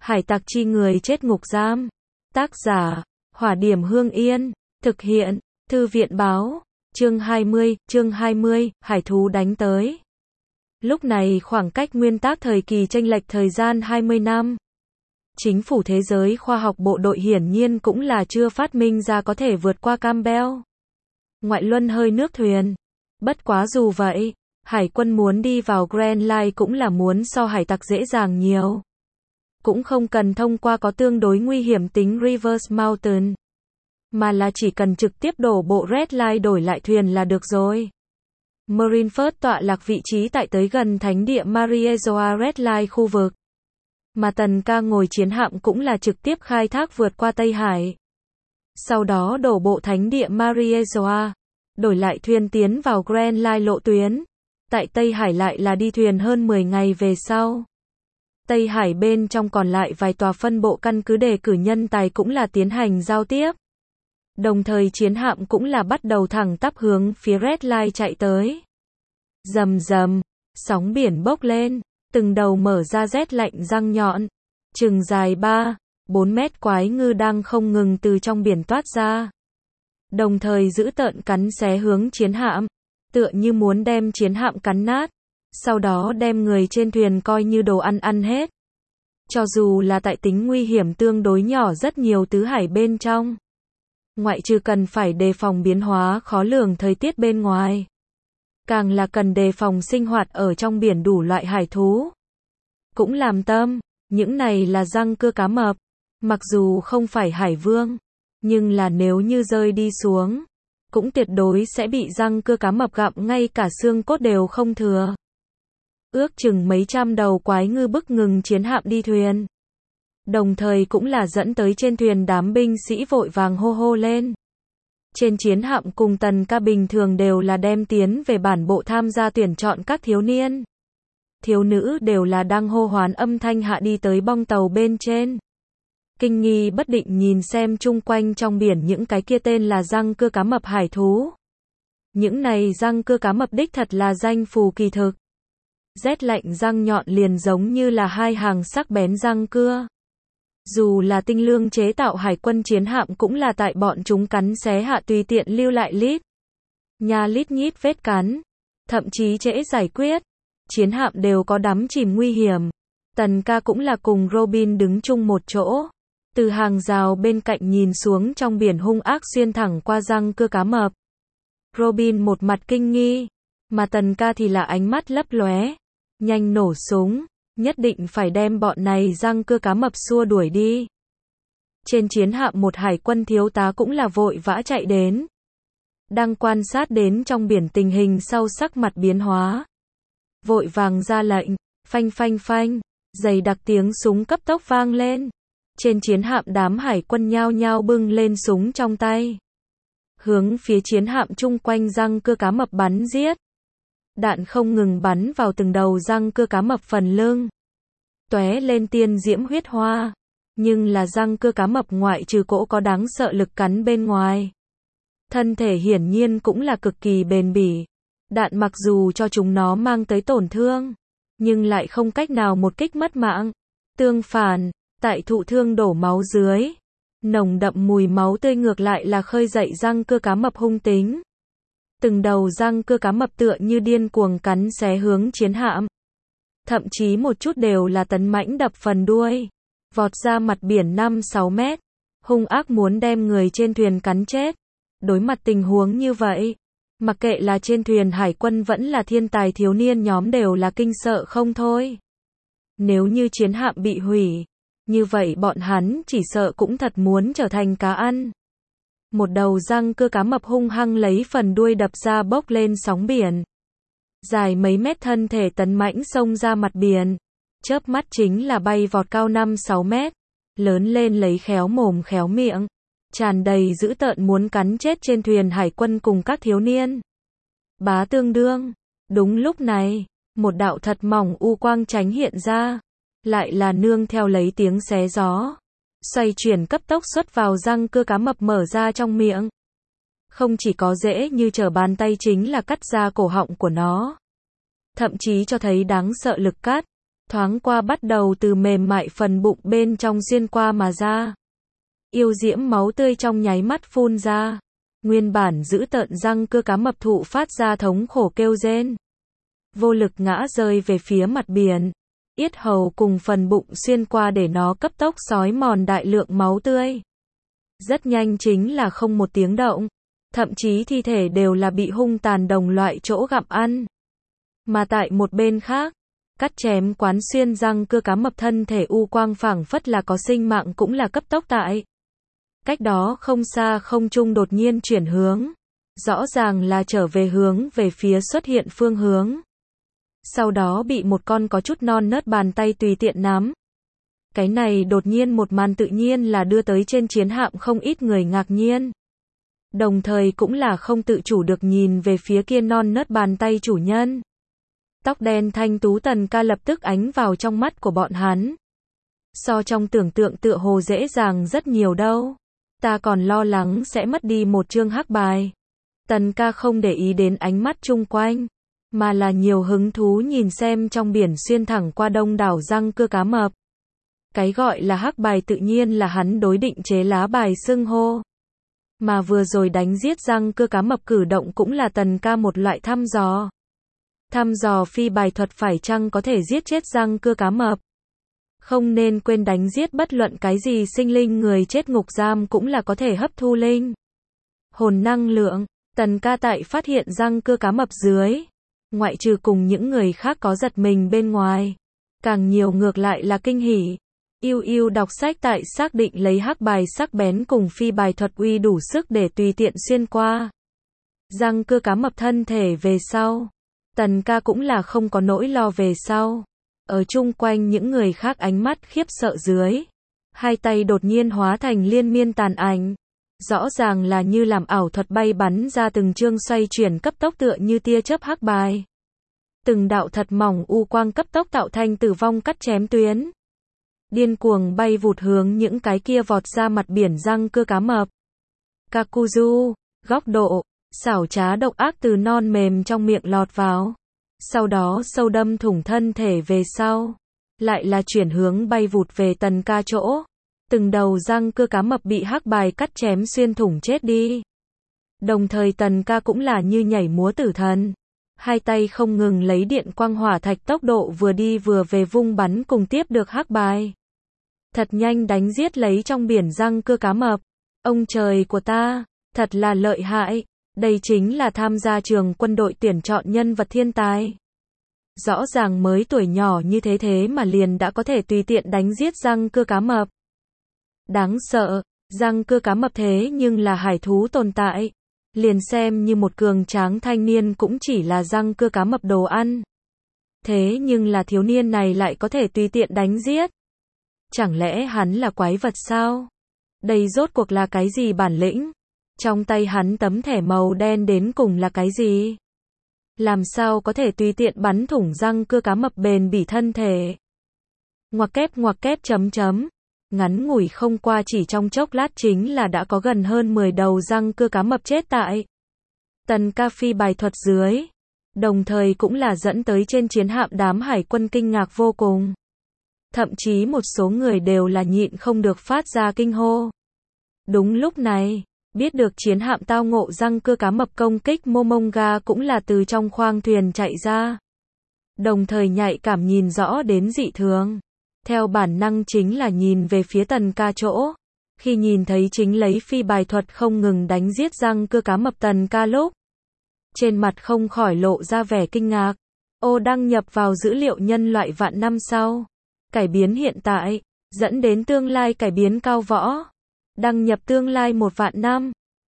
Hải tặc chi người chết ngục giam. Tác giả, Hỏa Điểm Hương Yên. Thực hiện, Thư viện báo. Chương 20, Hải thú đánh tới. Lúc này khoảng cách nguyên tác thời kỳ chênh lệch thời gian 20 năm. Chính phủ thế giới khoa học bộ đội hiển nhiên cũng là chưa phát minh ra có thể vượt qua Campbell. Ngoại luân hơi nước thuyền. Bất quá dù vậy, hải quân muốn đi vào Grand Line cũng là muốn so hải tặc dễ dàng nhiều. Cũng không cần thông qua có tương đối nguy hiểm tính Reverse Mountain, mà là chỉ cần trực tiếp đổ bộ Red Line đổi lại thuyền là được rồi. Marineford tọa lạc vị trí tại tới gần thánh địa Mariejoa Red Line khu vực. Mà Tần Ca ngồi chiến hạm cũng là trực tiếp khai thác vượt qua Tây Hải. Sau đó đổ bộ thánh địa Mariejoa, đổi lại thuyền tiến vào Grand Line lộ tuyến. Tại Tây Hải lại là đi thuyền hơn 10 ngày về sau. Tây Hải bên trong còn lại vài tòa phân bộ căn cứ đề cử nhân tài cũng là tiến hành giao tiếp. Đồng thời chiến hạm cũng là bắt đầu thẳng tắp hướng phía Red Line chạy tới. Rầm rầm, sóng biển bốc lên, từng đầu mở ra rét lạnh răng nhọn, chừng dài 3-4 mét quái ngư đang không ngừng từ trong biển toát ra. Đồng thời giữ tợn cắn xé hướng chiến hạm, tựa như muốn đem chiến hạm cắn nát, sau đó đem người trên thuyền coi như đồ ăn hết. Cho dù là tại tính nguy hiểm tương đối nhỏ rất nhiều tứ hải bên trong. Ngoại trừ cần phải đề phòng biến hóa khó lường thời tiết bên ngoài, càng là cần đề phòng sinh hoạt ở trong biển đủ loại hải thú. Cũng làm tâm, những này là răng cưa cá mập, mặc dù không phải hải vương, nhưng là nếu như rơi đi xuống, cũng tuyệt đối sẽ bị răng cưa cá mập gặm ngay cả xương cốt đều không thừa. Ước chừng mấy trăm đầu quái ngư bức ngừng chiến hạm đi thuyền. Đồng thời cũng là dẫn tới trên thuyền đám binh sĩ vội vàng hô hô lên. Trên chiến hạm cùng Tần Ca bình thường đều là đem tiến về bản bộ tham gia tuyển chọn các thiếu niên. Thiếu nữ đều là đang hô hoán âm thanh hạ đi tới bong tàu bên trên. Kinh nghi bất định nhìn xem chung quanh trong biển những cái kia tên là răng cưa cá mập hải thú. Những này răng cưa cá mập đích thật là danh phù kỳ thực. Rét lạnh răng nhọn liền giống như là hai hàng sắc bén răng cưa. Dù là tinh lương chế tạo hải quân chiến hạm cũng là tại bọn chúng cắn xé hạ tùy tiện lưu lại lít nhít vết cắn, thậm chí trễ giải quyết. Chiến hạm đều có đắm chìm nguy hiểm. Tần Ca cũng là cùng Robin đứng chung một chỗ, từ hàng rào bên cạnh nhìn xuống trong biển hung ác xuyên thẳng qua răng cưa cá mập. Robin một mặt kinh nghi, mà Tần Ca thì là ánh mắt lấp lóe, nhanh nổ súng, nhất định phải đem bọn này răng cưa cá mập xua đuổi đi. Trên chiến hạm một hải quân thiếu tá cũng là vội vã chạy đến, đang quan sát đến trong biển tình hình sau sắc mặt biến hóa. Vội vàng ra lệnh, phanh phanh phanh, dày đặc tiếng súng cấp tốc vang lên. Trên chiến hạm đám hải quân nhao nhao bưng lên súng trong tay, hướng phía chiến hạm chung quanh răng cưa cá mập bắn giết. Đạn không ngừng bắn vào từng đầu răng cưa cá mập phần lưng, tóe lên tiên diễm huyết hoa. Nhưng là răng cưa cá mập ngoại trừ cỗ có đáng sợ lực cắn bên ngoài, thân thể hiển nhiên cũng là cực kỳ bền bỉ. Đạn mặc dù cho chúng nó mang tới tổn thương, nhưng lại không cách nào một kích mất mạng. Tương phản, tại thụ thương đổ máu dưới, nồng đậm mùi máu tươi ngược lại là khơi dậy răng cưa cá mập hung tính. Từng đầu răng cưa cá mập tựa như điên cuồng cắn xé hướng chiến hạm. Thậm chí một chút đều là tấn mãnh đập phần đuôi, vọt ra mặt biển 5-6 mét, hung ác muốn đem người trên thuyền cắn chết. Đối mặt tình huống như vậy, mặc kệ là trên thuyền hải quân vẫn là thiên tài thiếu niên nhóm đều là kinh sợ không thôi. Nếu như chiến hạm bị hủy, như vậy bọn hắn chỉ sợ cũng thật muốn trở thành cá ăn. Một đầu răng cưa cá mập hung hăng lấy phần đuôi đập ra bốc lên sóng biển. Dài mấy mét thân thể tấn mãnh xông ra mặt biển. Chớp mắt chính là bay vọt cao 5-6 mét. Lớn lên lấy khéo mồm khéo miệng, tràn đầy dữ tợn muốn cắn chết trên thuyền hải quân cùng các thiếu niên. Bá tương đương. Đúng lúc này, một đạo thật mỏng u quang tránh hiện ra. Lại là nương theo lấy tiếng xé gió. Xoay chuyển cấp tốc xuất vào răng cưa cá mập mở ra trong miệng. Không chỉ có dễ như trở bàn tay chính là cắt ra cổ họng của nó. Thậm chí cho thấy đáng sợ lực cắt. thoáng qua bắt đầu từ mềm mại phần bụng bên trong xuyên qua mà ra. Yêu diễm máu tươi trong nháy mắt phun ra. Nguyên bản giữ tợn răng cưa cá mập thụ phát ra thống khổ kêu rên. Vô lực ngã rơi về phía mặt biển. Yết hầu cùng phần bụng xuyên qua để nó cấp tốc xói mòn đại lượng máu tươi. Rất nhanh chính là không một tiếng động. Thậm chí thi thể đều là bị hung tàn đồng loại chỗ gặm ăn. Mà tại một bên khác, cắt chém quán xuyên răng cưa cá mập thân thể u quang phảng phất là có sinh mạng cũng là cấp tốc tại. Cách đó không xa không trung đột nhiên chuyển hướng. Rõ ràng là trở về hướng về phía xuất hiện phương hướng. Sau đó bị một con có chút non nớt bàn tay tùy tiện nắm. Cái này đột nhiên một màn tự nhiên là đưa tới trên chiến hạm không ít người ngạc nhiên. Đồng thời cũng là không tự chủ được nhìn về phía kia non nớt bàn tay chủ nhân. Tóc đen thanh tú Tần Ca lập tức ánh vào trong mắt của bọn hắn. So trong tưởng tượng tựa hồ dễ dàng rất nhiều đâu. Ta còn lo lắng sẽ mất đi một chương hắc bài. Tần Ca không để ý đến ánh mắt chung quanh, mà là nhiều hứng thú nhìn xem trong biển xuyên thẳng qua đông đảo răng cưa cá mập. Cái gọi là hắc bài tự nhiên là hắn đối định chế lá bài xưng hô. Mà vừa rồi đánh giết răng cưa cá mập cử động cũng là Tần Ca một loại thăm dò. Thăm dò phi bài thuật phải chăng có thể giết chết răng cưa cá mập. Không nên quên đánh giết bất luận cái gì sinh linh người chết ngục giam cũng là có thể hấp thu linh hồn năng lượng. Tần Ca tại phát hiện răng cưa cá mập dưới, ngoại trừ cùng những người khác có giật mình bên ngoài, càng nhiều ngược lại là kinh hỉ. Yêu yêu đọc sách tại xác định lấy hắc bài sắc bén cùng phi bài thuật uy đủ sức để tùy tiện xuyên qua răng cưa cá mập thân thể về sau. Tần Ca cũng là không có nỗi lo về sau. Ở chung quanh những người khác ánh mắt khiếp sợ dưới, hai tay đột nhiên hóa thành liên miên tàn ảnh. Rõ ràng là như làm ảo thuật bay bắn ra từng chương xoay chuyển cấp tốc tựa như tia chớp hắc bài. Từng đạo thật mỏng u quang cấp tốc tạo thành tử vong cắt chém tuyến. Điên cuồng bay vụt hướng những cái kia vọt ra mặt biển răng cưa cá mập. Kakuzu, góc độ, xảo trá độc ác từ non mềm trong miệng lọt vào. Sau đó sâu đâm thủng thân thể về sau. Lại là chuyển hướng bay vụt về Tần Ca chỗ. Từng đầu răng cưa cá mập bị hắc bài cắt chém xuyên thủng chết đi. Đồng thời Tần Ca cũng là như nhảy múa tử thần. Hai tay không ngừng lấy điện quang hỏa thạch tốc độ vừa đi vừa về vung bắn cùng tiếp được hắc bài. Thật nhanh đánh giết lấy trong biển răng cưa cá mập. Ông trời của ta, thật là lợi hại. Đây chính là tham gia trường quân đội tuyển chọn nhân vật thiên tài. Rõ ràng mới tuổi nhỏ như thế mà liền đã có thể tùy tiện đánh giết răng cưa cá mập. Đáng sợ, răng cưa cá mập thế nhưng là hải thú tồn tại. Liền xem như một cường tráng thanh niên cũng chỉ là răng cưa cá mập đồ ăn. Thế nhưng là thiếu niên này lại có thể tùy tiện đánh giết. Chẳng lẽ hắn là quái vật sao? Đây rốt cuộc là cái gì bản lĩnh? Trong tay hắn tấm thẻ màu đen đến cùng là cái gì? Làm sao có thể tùy tiện bắn thủng răng cưa cá mập bền bỉ thân thể? Ngoặc kép chấm chấm. Ngắn ngủi không qua chỉ trong chốc lát chính là đã có gần hơn 10 đầu răng cưa cá mập chết tại Tần Ca phi bài thuật dưới. Đồng thời cũng là dẫn tới trên chiến hạm đám hải quân kinh ngạc vô cùng. Thậm chí một số người đều là nhịn không được phát ra kinh hô. Đúng lúc này, biết được chiến hạm tao ngộ răng cưa cá mập công kích, Momonga cũng là từ trong khoang thuyền chạy ra. Đồng thời nhạy cảm nhìn rõ đến dị thường. Theo bản năng chính là nhìn về phía Tần Ca chỗ. Khi nhìn thấy chính lấy phi bài thuật không ngừng đánh giết răng cưa cá mập Tần Ca lúc, trên mặt không khỏi lộ ra vẻ kinh ngạc. Ô, đăng nhập vào dữ liệu nhân loại vạn năm sau. Cải biến hiện tại, dẫn đến tương lai cải biến cao võ. Đăng nhập tương lai 1 vạn năm.